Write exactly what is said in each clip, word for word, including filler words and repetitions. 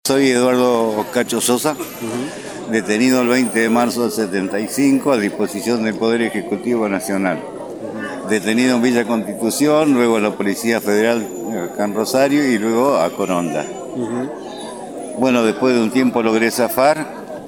Soy Eduardo Cacho Sosa, uh-huh. detenido el veinte de marzo del setenta y cinco a disposición del Poder Ejecutivo Nacional. Uh-huh. Detenido en Villa Constitución, luego a la Policía Federal acá en Rosario y luego a Coronda. Uh-huh. Bueno, después de un tiempo logré zafar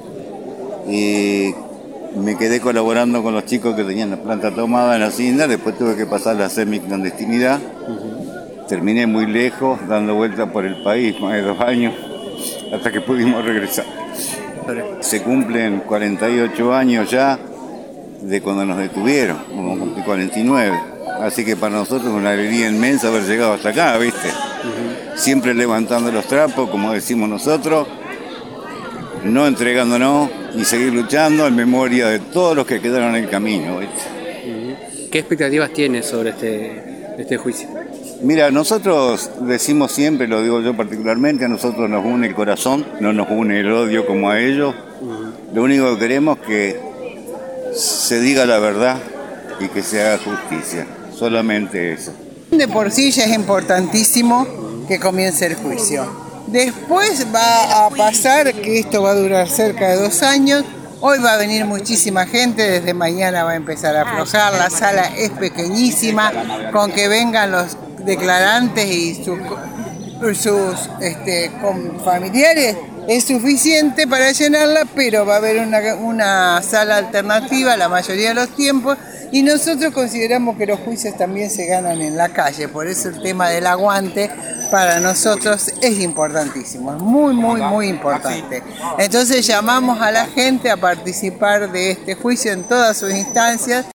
y me quedé colaborando con los chicos que tenían la planta tomada en la hacienda. Después tuve que pasar a hacer mi clandestinidad. Uh-huh. Terminé muy lejos, dando vueltas por el país, más de dos años. Hasta que pudimos regresar. Se cumplen cuarenta y ocho años ya de cuando nos detuvieron, como cumplí cuarenta y nueve. Así que para nosotros es una alegría inmensa haber llegado hasta acá, ¿viste? Uh-huh. Siempre levantando los trapos, como decimos nosotros, no entregándonos y seguir luchando en memoria de todos los que quedaron en el camino, ¿viste? Uh-huh. ¿Qué expectativas tienes sobre este, este juicio? Mira, nosotros decimos siempre, lo digo yo particularmente, a nosotros nos une el corazón, no nos une el odio como a ellos. Uh-huh. Lo único que queremos es que se diga la verdad y que se haga justicia, solamente eso. De por sí ya es importantísimo que comience el juicio. Después va a pasar que esto va a durar cerca de dos años. Hoy va a venir muchísima gente, desde mañana va a empezar a aflojar, la sala es pequeñísima, con que vengan los declarantes y sus, sus este, familiares es suficiente para llenarla, pero va a haber una, una sala alternativa la mayoría de los tiempos y nosotros consideramos que los juicios también se ganan en la calle, por eso el tema del aguante para nosotros es importantísimo, es muy muy muy importante. Entonces llamamos a la gente a participar de este juicio en todas sus instancias.